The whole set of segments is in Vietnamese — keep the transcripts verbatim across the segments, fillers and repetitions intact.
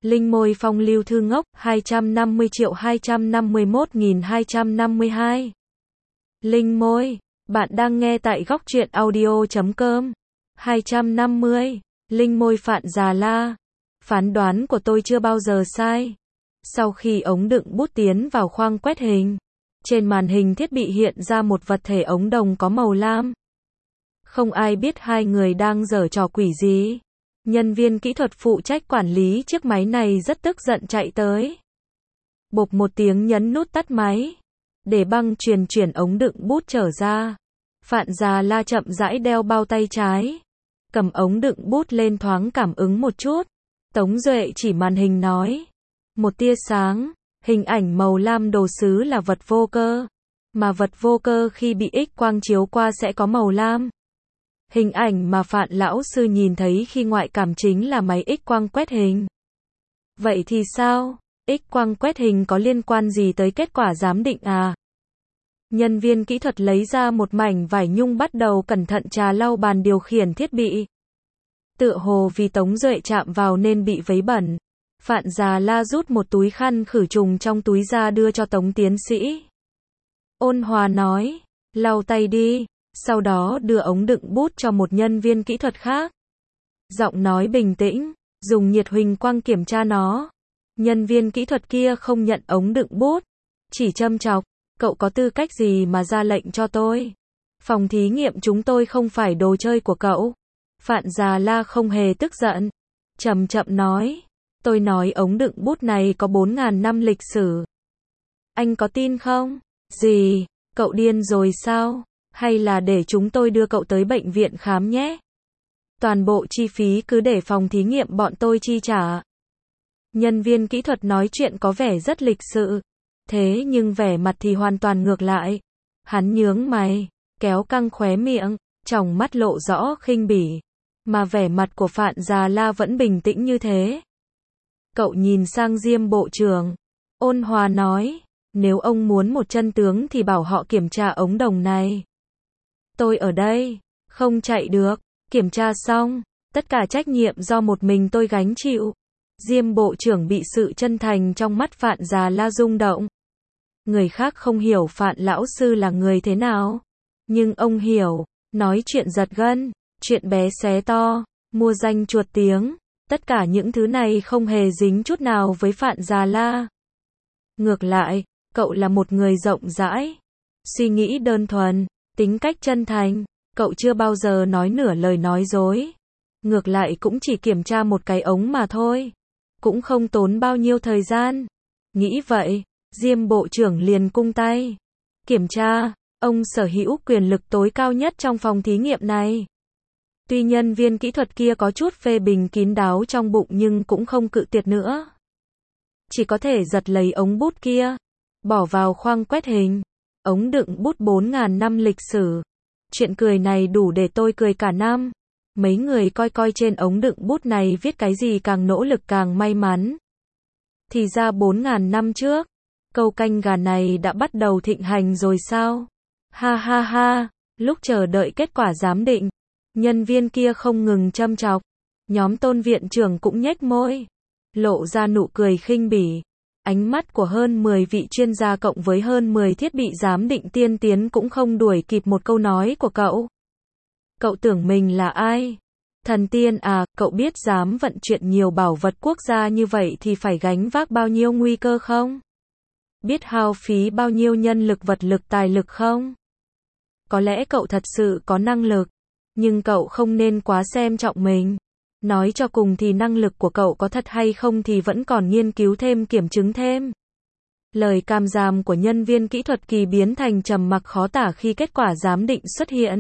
Linh môi phong lưu thư ngốc, hai trăm năm mươi triệu hai trăm năm mươi mốt nghìn hai trăm năm mươi hai. Linh môi, bạn đang nghe tại góc truyện audio chấm com. hai trăm năm mươi. Linh môi Phạn Già La. Phán đoán của tôi chưa bao giờ sai. Sau khi ống đựng bút tiến vào khoang quét hình, trên màn hình thiết bị hiện ra một vật thể ống đồng có màu lam. Không ai biết hai người đang giở trò quỷ gì. Nhân viên kỹ thuật phụ trách quản lý chiếc máy này rất tức giận chạy tới. Bộp một tiếng nhấn nút tắt máy. Để băng truyền chuyển ống đựng bút trở ra. Phạn Già La chậm rãi đeo bao tay trái. Cầm ống đựng bút lên thoáng cảm ứng một chút. Tống Duệ chỉ màn hình nói. Một tia sáng, hình ảnh màu lam đồ sứ là vật vô cơ. Mà vật vô cơ khi bị X quang chiếu qua sẽ có màu lam. Hình ảnh mà Phạn lão sư nhìn thấy khi ngoại cảm chính là máy X quang quét hình. Vậy thì sao? X quang quét hình có liên quan gì tới kết quả giám định à? Nhân viên kỹ thuật lấy ra một mảnh vải nhung bắt đầu cẩn thận trà lau bàn điều khiển thiết bị. Tựa hồ vì Tống Duệ chạm vào nên bị vấy bẩn. Phạn Già La rút một túi khăn khử trùng trong túi ra đưa cho Tống tiến sĩ. Ôn hòa nói, lau tay đi, sau đó đưa ống đựng bút cho một nhân viên kỹ thuật khác. Giọng nói bình tĩnh, dùng nhiệt huỳnh quang kiểm tra nó. Nhân viên kỹ thuật kia không nhận ống đựng bút, chỉ châm chọc, cậu có tư cách gì mà ra lệnh cho tôi? Phòng thí nghiệm chúng tôi không phải đồ chơi của cậu. Phạn Già La không hề tức giận, chậm chậm nói, tôi nói ống đựng bút này có bốn nghìn năm lịch sử. Anh có tin không? Gì? Cậu điên rồi sao? Hay là để chúng tôi đưa cậu tới bệnh viện khám nhé? Toàn bộ chi phí cứ để phòng thí nghiệm bọn tôi chi trả. Nhân viên kỹ thuật nói chuyện có vẻ rất lịch sự. Thế nhưng vẻ mặt thì hoàn toàn ngược lại. Hắn nhướng mày, kéo căng khóe miệng, tròng mắt lộ rõ khinh bỉ. Mà vẻ mặt của Phạn Già La vẫn bình tĩnh như thế. Cậu nhìn sang Diêm bộ trưởng. Ôn hòa nói, nếu ông muốn một chân tướng thì bảo họ kiểm tra ống đồng này. Tôi ở đây, không chạy được. Kiểm tra xong, tất cả trách nhiệm do một mình tôi gánh chịu. Diêm bộ trưởng bị sự chân thành trong mắt Phạn Già La rung động. Người khác không hiểu Phạn lão sư là người thế nào. Nhưng ông hiểu, nói chuyện giật gân, chuyện bé xé to, mua danh chuột tiếng. Tất cả những thứ này không hề dính chút nào với Phạn Già La. Ngược lại, cậu là một người rộng rãi, suy nghĩ đơn thuần, tính cách chân thành. Cậu chưa bao giờ nói nửa lời nói dối. Ngược lại cũng chỉ kiểm tra một cái ống mà thôi. Cũng không tốn bao nhiêu thời gian. Nghĩ vậy, Diêm bộ trưởng liền cung tay. Kiểm tra, ông sở hữu quyền lực tối cao nhất trong phòng thí nghiệm này. Tuy nhân viên kỹ thuật kia có chút phê bình kín đáo trong bụng nhưng cũng không cự tuyệt nữa. Chỉ có thể giật lấy ống bút kia, bỏ vào khoang quét hình. Ống đựng bút bốn nghìn năm lịch sử. Chuyện cười này đủ để tôi cười cả năm. Mấy người coi coi trên ống đựng bút này viết cái gì càng nỗ lực càng may mắn. Thì ra bốn nghìn năm trước, câu canh gà này đã bắt đầu thịnh hành rồi sao? Ha ha ha, lúc chờ đợi kết quả giám định, nhân viên kia không ngừng châm chọc. Nhóm Tôn viện trưởng cũng nhếch môi, lộ ra nụ cười khinh bỉ. Ánh mắt của hơn mười vị chuyên gia cộng với hơn mười thiết bị giám định tiên tiến cũng không đuổi kịp một câu nói của cậu. Cậu tưởng mình là ai? Thần tiên à, cậu biết dám vận chuyển nhiều bảo vật quốc gia như vậy thì phải gánh vác bao nhiêu nguy cơ không? Biết hao phí bao nhiêu nhân lực vật lực tài lực không? Có lẽ cậu thật sự có năng lực, nhưng cậu không nên quá xem trọng mình. Nói cho cùng thì năng lực của cậu có thật hay không thì vẫn còn nghiên cứu thêm kiểm chứng thêm. Lời càm ràm của nhân viên kỹ thuật kỳ biến thành trầm mặc khó tả khi kết quả giám định xuất hiện.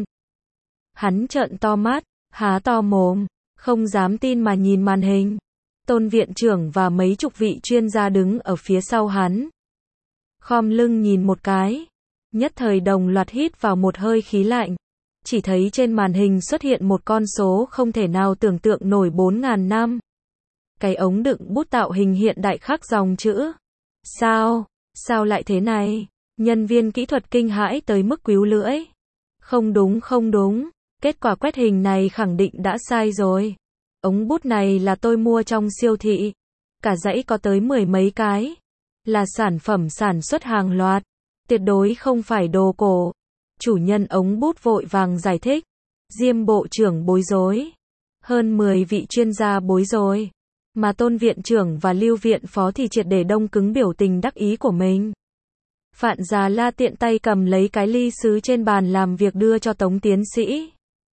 Hắn trợn to mắt, há to mồm, không dám tin mà nhìn màn hình. Tôn viện trưởng và mấy chục vị chuyên gia đứng ở phía sau hắn. Khom lưng nhìn một cái, nhất thời đồng loạt hít vào một hơi khí lạnh. Chỉ thấy trên màn hình xuất hiện một con số không thể nào tưởng tượng nổi bốn nghìn năm. Cái ống đựng bút tạo hình hiện đại khắc dòng chữ. Sao? Sao lại thế này? Nhân viên kỹ thuật kinh hãi tới mức quíu lưỡi. Không đúng không đúng, kết quả quét hình này khẳng định đã sai rồi. Ống bút này là tôi mua trong siêu thị. cả dãy có tới mười mấy cái. Là sản phẩm sản xuất hàng loạt. Tuyệt đối không phải đồ cổ. Chủ nhân ống bút vội vàng giải thích. Diêm bộ trưởng bối rối. Hơn mười vị chuyên gia bối rối. Mà Tôn viện trưởng và Lưu viện phó thì triệt để đông cứng biểu tình đắc ý của mình. Phạn Già La tiện tay cầm lấy cái ly sứ trên bàn làm việc đưa cho Tống tiến sĩ.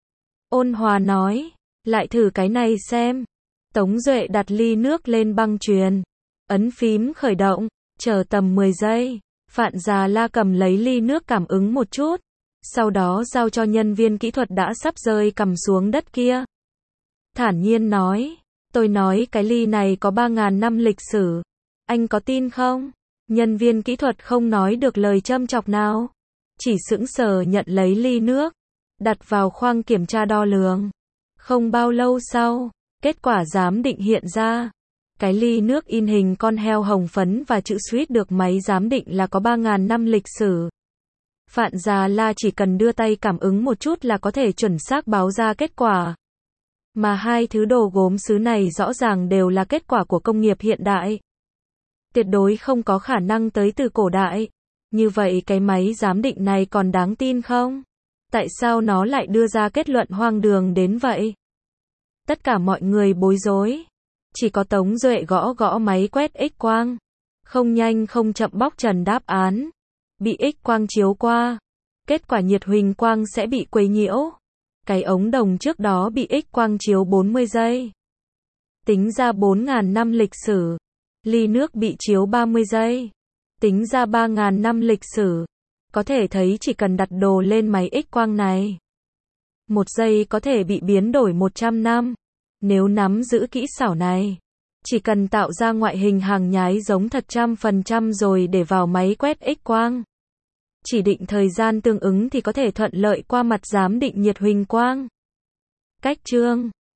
Ôn hòa nói, lại thử cái này xem. Tống Duệ đặt ly nước lên băng chuyền. Ấn phím khởi động, chờ tầm mười giây. Phạn Già La cầm lấy ly nước cảm ứng một chút. Sau đó giao cho nhân viên kỹ thuật đã sắp rơi cầm xuống đất kia. Thản nhiên nói, tôi nói cái ly này có ba ngàn năm lịch sử. Anh có tin không? Nhân viên kỹ thuật không nói được lời châm chọc nào. Chỉ sững sờ nhận lấy ly nước. Đặt vào khoang kiểm tra đo lường. Không bao lâu sau, kết quả giám định hiện ra. Cái ly nước in hình con heo hồng phấn và chữ Swiss được máy giám định là có ba ngàn năm lịch sử. Phạn Già La chỉ cần đưa tay cảm ứng một chút là có thể chuẩn xác báo ra kết quả. Mà hai thứ đồ gốm sứ này rõ ràng đều là kết quả của công nghiệp hiện đại. Tuyệt đối không có khả năng tới từ cổ đại. Như vậy cái máy giám định này còn đáng tin không? Tại sao nó lại đưa ra kết luận hoang đường đến vậy? Tất cả mọi người bối rối. Chỉ có Tống Duệ gõ gõ máy quét X-quang. Không nhanh không chậm bóc trần đáp án. Bị X-quang chiếu qua. Kết quả nhiệt huỳnh quang sẽ bị quấy nhiễu. Cái ống đồng trước đó bị X-quang chiếu bốn mươi giây. Tính ra bốn ngàn năm lịch sử. Ly nước bị chiếu ba mươi giây. Tính ra ba ngàn năm lịch sử. Có thể thấy chỉ cần đặt đồ lên máy X-quang này. Một giây có thể bị biến đổi một trăm năm. Nếu nắm giữ kỹ xảo này. Chỉ cần tạo ra ngoại hình hàng nhái giống thật trăm phần trăm rồi để vào máy quét X-quang. Chỉ định thời gian tương ứng thì có thể thuận lợi qua mặt giám định nhiệt huỳnh quang. Cách chương